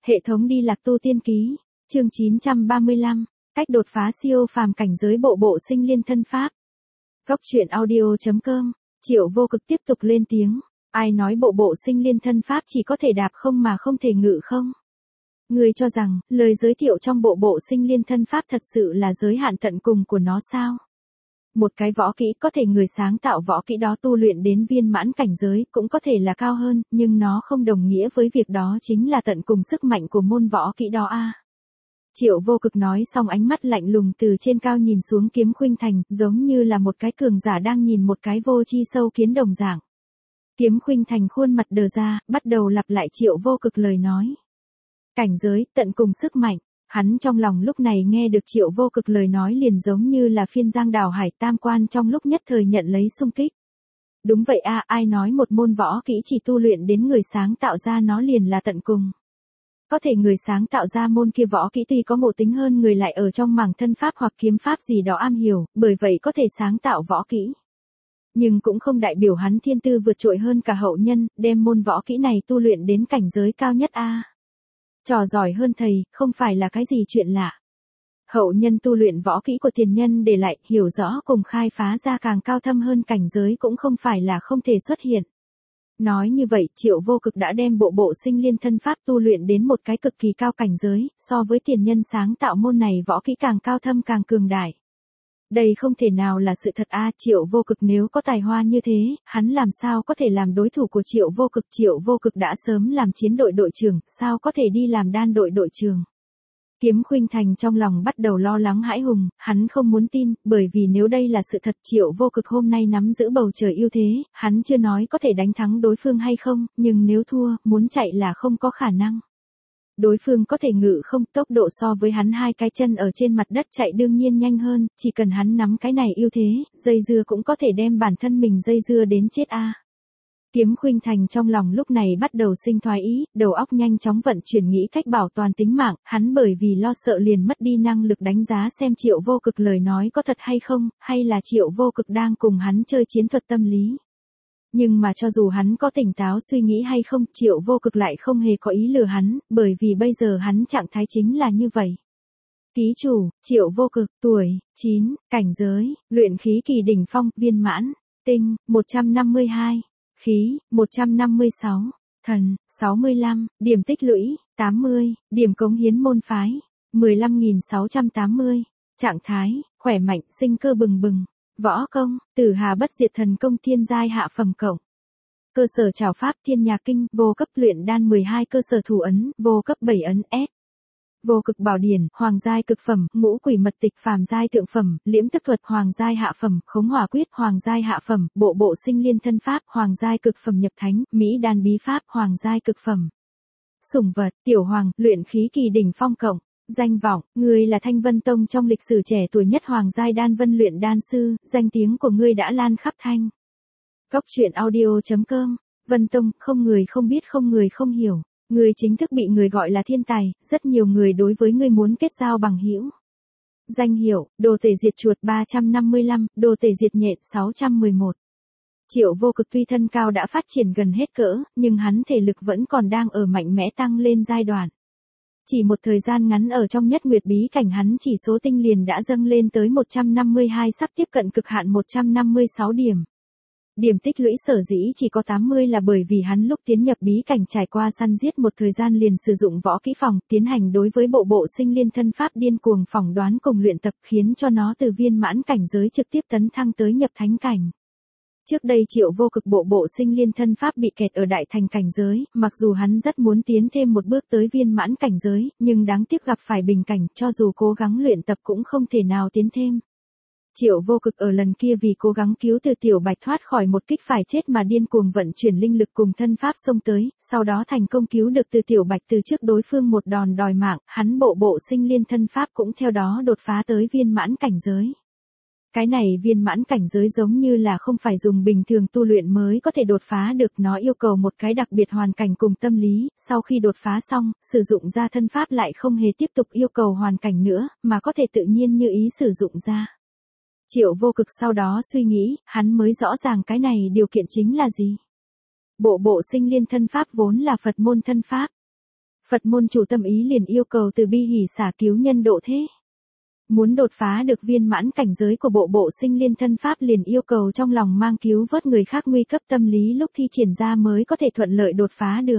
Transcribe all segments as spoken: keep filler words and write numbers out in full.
Hệ thống đi lạc tu tiên ký, chương chín trăm ba mươi lăm, cách đột phá siêu phàm cảnh giới bộ bộ sinh liên thân pháp. Góc truyện audio.com, Triệu Vô Cực tiếp tục lên tiếng, ai nói bộ bộ sinh liên thân pháp chỉ có thể đạp không mà không thể ngự không? Người cho rằng, lời giới thiệu trong bộ bộ sinh liên thân pháp thật sự là giới hạn tận cùng của nó sao? Một cái võ kỹ có thể người sáng tạo võ kỹ đó tu luyện đến viên mãn cảnh giới cũng có thể là cao hơn, nhưng nó không đồng nghĩa với việc đó chính là tận cùng sức mạnh của môn võ kỹ đó a. À. Triệu Vô Cực nói xong ánh mắt lạnh lùng từ trên cao nhìn xuống Kiếm Khuynh Thành, giống như là một cái cường giả đang nhìn một cái vô tri sâu kiến đồng dạng. Kiếm Khuynh Thành khuôn mặt đờ ra, bắt đầu lặp lại Triệu Vô Cực lời nói. Cảnh giới, tận cùng sức mạnh. Hắn trong lòng lúc này nghe được Triệu Vô Cực lời nói liền giống như là phiên giang đảo hải tam quan trong lúc nhất thời nhận lấy xung kích. Đúng vậy a, à, ai nói một môn võ kỹ chỉ tu luyện đến người sáng tạo ra nó liền là tận cùng. Có thể người sáng tạo ra môn kia võ kỹ tuy có ngộ tính hơn người lại ở trong mảng thân pháp hoặc kiếm pháp gì đó am hiểu, bởi vậy có thể sáng tạo võ kỹ. Nhưng cũng không đại biểu hắn thiên tư vượt trội hơn cả hậu nhân, đem môn võ kỹ này tu luyện đến cảnh giới cao nhất a. À. Trò giỏi hơn thầy, không phải là cái gì chuyện lạ. Hậu nhân tu luyện võ kỹ của tiền nhân để lại, hiểu rõ cùng khai phá ra càng cao thâm hơn cảnh giới cũng không phải là không thể xuất hiện. Nói như vậy, Triệu Vô Cực đã đem bộ bộ sinh liên thân pháp tu luyện đến một cái cực kỳ cao cảnh giới, so với tiền nhân sáng tạo môn này võ kỹ càng cao thâm càng cường đại. Đây không thể nào là sự thật a, à, Triệu Vô Cực nếu có tài hoa như thế, hắn làm sao có thể làm đối thủ của Triệu Vô Cực? Triệu Vô Cực đã sớm làm chiến đội đội trưởng, sao có thể đi làm đan đội đội trưởng? Kiếm Khuynh Thành trong lòng bắt đầu lo lắng hãi hùng, hắn không muốn tin, bởi vì nếu đây là sự thật Triệu Vô Cực hôm nay nắm giữ bầu trời ưu thế, hắn chưa nói có thể đánh thắng đối phương hay không, nhưng nếu thua, muốn chạy là không có khả năng. Đối phương có thể ngự không, tốc độ so với hắn hai cái chân ở trên mặt đất chạy đương nhiên nhanh hơn, chỉ cần hắn nắm cái này ưu thế, dây dưa cũng có thể đem bản thân mình dây dưa đến chết a. À. Kiếm Khuynh Thành trong lòng lúc này bắt đầu sinh thoái ý, đầu óc nhanh chóng vận chuyển nghĩ cách bảo toàn tính mạng, hắn bởi vì lo sợ liền mất đi năng lực đánh giá xem Triệu Vô Cực lời nói có thật hay không, hay là Triệu Vô Cực đang cùng hắn chơi chiến thuật tâm lý. Nhưng mà cho dù hắn có tỉnh táo suy nghĩ hay không, Triệu Vô Cực lại không hề có ý lừa hắn, bởi vì bây giờ hắn trạng thái chính là như vậy. Ký chủ, Triệu Vô Cực, tuổi, chín, cảnh giới, luyện khí kỳ đỉnh phong, viên mãn, tinh, một trăm năm mươi hai, khí, một trăm năm mươi sáu, thần, sáu mươi lăm, điểm tích lũy, tám mươi, điểm cống hiến môn phái, mười lăm nghìn sáu trăm tám mươi, trạng thái, khỏe mạnh, sinh cơ bừng bừng. Võ công, Tử Hà Bất Diệt Thần Công thiên giai hạ phẩm cộng. Cơ sở trảo pháp Thiên Nhạc Kinh, vô cấp luyện đan mười hai cơ sở thủ ấn, vô cấp bảy ấn S. Vô cực bảo điển, hoàng giai cực phẩm, ngũ quỷ mật tịch phàm giai thượng phẩm, liễm tức thuật hoàng giai hạ phẩm, khống hỏa quyết hoàng giai hạ phẩm, bộ bộ sinh liên thân pháp hoàng giai cực phẩm nhập thánh, mỹ đan bí pháp hoàng giai cực phẩm. Sủng vật, tiểu hoàng, luyện khí kỳ đỉnh phong cộng. Danh vọng, ngươi là Thanh Vân Tông trong lịch sử trẻ tuổi nhất hoàng giai đan vân luyện đan sư, danh tiếng của ngươi đã lan khắp Thanh. Góc truyện audio.com, Vân Tông, không người không biết không người không hiểu, ngươi chính thức bị người gọi là thiên tài, rất nhiều người đối với ngươi muốn kết giao bằng hữu. Danh hiệu, đồ tể diệt chuột ba trăm năm mươi lăm, đồ tể diệt nhện sáu trăm mười một. Triệu Vô Cực tuy thân cao đã phát triển gần hết cỡ, nhưng hắn thể lực vẫn còn đang ở mạnh mẽ tăng lên giai đoạn. Chỉ một thời gian ngắn ở trong nhất nguyệt bí cảnh hắn chỉ số tinh liền đã dâng lên tới một trăm năm mươi hai sắp tiếp cận cực hạn một trăm năm mươi sáu điểm. Điểm tích lũy sở dĩ chỉ có tám mươi là bởi vì hắn lúc tiến nhập bí cảnh trải qua săn giết một thời gian liền sử dụng võ kỹ phòng, tiến hành đối với bộ bộ sinh liên thân pháp điên cuồng phỏng đoán cùng luyện tập khiến cho nó từ viên mãn cảnh giới trực tiếp tấn thăng tới nhập thánh cảnh. Trước đây Triệu Vô Cực bộ bộ sinh liên thân pháp bị kẹt ở đại thành cảnh giới, mặc dù hắn rất muốn tiến thêm một bước tới viên mãn cảnh giới, nhưng đáng tiếc gặp phải bình cảnh, cho dù cố gắng luyện tập cũng không thể nào tiến thêm. Triệu Vô Cực ở lần kia vì cố gắng cứu từ Tiểu Bạch thoát khỏi một kích phải chết mà điên cuồng vận chuyển linh lực cùng thân pháp xông tới, sau đó thành công cứu được từ Tiểu Bạch từ trước đối phương một đòn đòi mạng, hắn bộ bộ sinh liên thân pháp cũng theo đó đột phá tới viên mãn cảnh giới. Cái này viên mãn cảnh giới giống như là không phải dùng bình thường tu luyện mới có thể đột phá được, nó yêu cầu một cái đặc biệt hoàn cảnh cùng tâm lý, sau khi đột phá xong, sử dụng ra thân pháp lại không hề tiếp tục yêu cầu hoàn cảnh nữa, mà có thể tự nhiên như ý sử dụng ra. Triệu Vô Cực sau đó suy nghĩ, hắn mới rõ ràng cái này điều kiện chính là gì. Bộ bộ sinh liên thân pháp vốn là Phật môn thân pháp. Phật môn chủ tâm ý liền yêu cầu từ bi hỷ xả cứu nhân độ thế. Muốn đột phá được viên mãn cảnh giới của bộ bộ sinh liên thân pháp liền yêu cầu trong lòng mang cứu vớt người khác nguy cấp tâm lý lúc thi triển ra mới có thể thuận lợi đột phá được.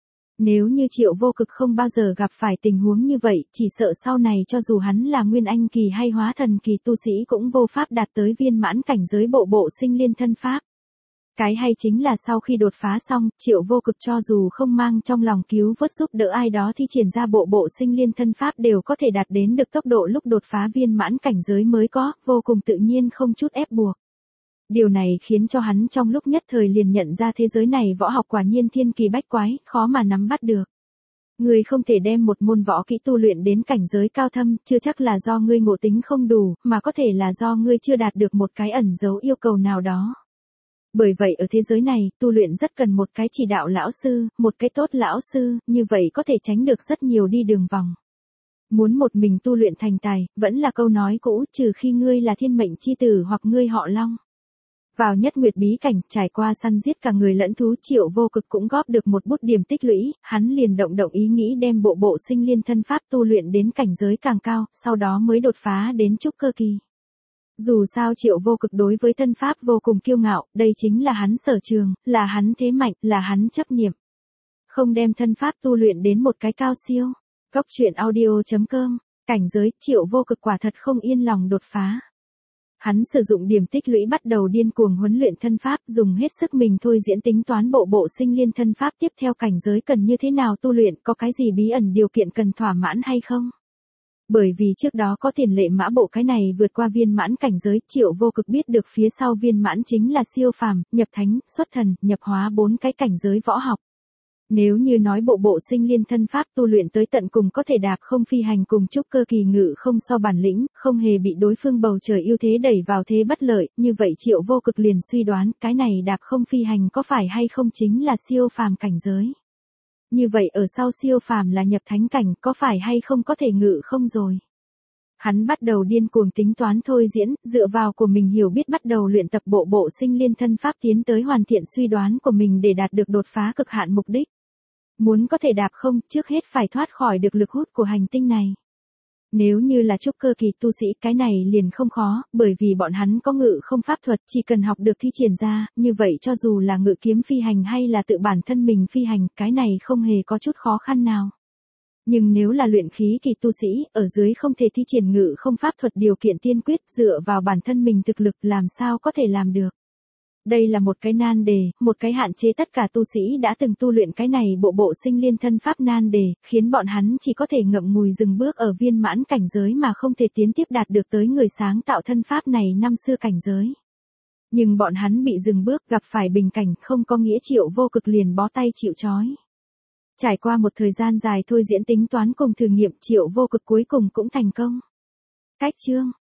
Nếu như Triệu Vô Cực không bao giờ gặp phải tình huống như vậy, chỉ sợ sau này cho dù hắn là nguyên anh kỳ hay hóa thần kỳ tu sĩ cũng vô pháp đạt tới viên mãn cảnh giới bộ bộ sinh liên thân pháp. Cái hay chính là sau khi đột phá xong, Triệu Vô Cực cho dù không mang trong lòng cứu vớt giúp đỡ ai đó thi triển ra bộ bộ sinh liên thân pháp đều có thể đạt đến được tốc độ lúc đột phá viên mãn cảnh giới mới có, vô cùng tự nhiên không chút ép buộc. Điều này khiến cho hắn trong lúc nhất thời liền nhận ra thế giới này võ học quả nhiên thiên kỳ bách quái, khó mà nắm bắt được. Ngươi không thể đem một môn võ kỹ tu luyện đến cảnh giới cao thâm, chưa chắc là do ngươi ngộ tính không đủ, mà có thể là do ngươi chưa đạt được một cái ẩn dấu yêu cầu nào đó. Bởi vậy ở thế giới này, tu luyện rất cần một cái chỉ đạo lão sư, một cái tốt lão sư, như vậy có thể tránh được rất nhiều đi đường vòng. Muốn một mình tu luyện thành tài, vẫn là câu nói cũ, trừ khi ngươi là thiên mệnh chi tử hoặc ngươi họ Long. Vào nhất nguyệt bí cảnh, trải qua săn giết cả người lẫn thú, Triệu Vô Cực cũng góp được một bút điểm tích lũy, hắn liền động động ý nghĩ đem bộ bộ sinh liên thân pháp tu luyện đến cảnh giới càng cao, sau đó mới đột phá đến trúc cơ kỳ. Dù sao Triệu Vô Cực đối với thân pháp vô cùng kiêu ngạo, đây chính là hắn sở trường, là hắn thế mạnh, là hắn chấp niệm. Không đem thân pháp tu luyện đến một cái cao siêu. Góc truyện audio chấm com, cảnh giới, Triệu Vô Cực quả thật không yên lòng đột phá. Hắn sử dụng điểm tích lũy bắt đầu điên cuồng huấn luyện thân pháp, dùng hết sức mình thôi diễn tính toán bộ bộ sinh liên thân pháp tiếp theo cảnh giới cần như thế nào tu luyện, có cái gì bí ẩn điều kiện cần thỏa mãn hay không. Bởi vì trước đó có tiền lệ mã bộ cái này vượt qua viên mãn cảnh giới, Triệu Vô Cực biết được phía sau viên mãn chính là siêu phàm, nhập thánh, xuất thần, nhập hóa bốn cái cảnh giới võ học. Nếu như nói bộ bộ sinh liên thân pháp tu luyện tới tận cùng có thể đạp không phi hành cùng trúc cơ kỳ ngự không so bản lĩnh, không hề bị đối phương bầu trời ưu thế đẩy vào thế bất lợi, như vậy Triệu Vô Cực liền suy đoán cái này đạp không phi hành có phải hay không chính là siêu phàm cảnh giới. Như vậy ở sau siêu phàm là nhập thánh cảnh, có phải hay không có thể ngự không rồi. Hắn bắt đầu điên cuồng tính toán thôi diễn, dựa vào của mình hiểu biết bắt đầu luyện tập bộ bộ sinh liên thân pháp tiến tới hoàn thiện suy đoán của mình để đạt được đột phá cực hạn mục đích. Muốn có thể đạp không, trước hết phải thoát khỏi được lực hút của hành tinh này. Nếu như là trúc cơ kỳ tu sĩ, cái này liền không khó, bởi vì bọn hắn có ngự không pháp thuật, chỉ cần học được thi triển ra, như vậy cho dù là ngự kiếm phi hành hay là tự bản thân mình phi hành, cái này không hề có chút khó khăn nào. Nhưng nếu là luyện khí kỳ tu sĩ, ở dưới không thể thi triển ngự không pháp thuật điều kiện tiên quyết, dựa vào bản thân mình thực lực làm sao có thể làm được. Đây là một cái nan đề, một cái hạn chế tất cả tu sĩ đã từng tu luyện cái này bộ bộ sinh liên thân pháp nan đề, khiến bọn hắn chỉ có thể ngậm ngùi dừng bước ở viên mãn cảnh giới mà không thể tiến tiếp đạt được tới người sáng tạo thân pháp này năm xưa cảnh giới. Nhưng bọn hắn bị dừng bước, gặp phải bình cảnh, không có nghĩa Triệu Vô Cực liền bó tay chịu trói. Trải qua một thời gian dài thôi diễn tính toán cùng thử nghiệm, Triệu Vô Cực cuối cùng cũng thành công. Cách chương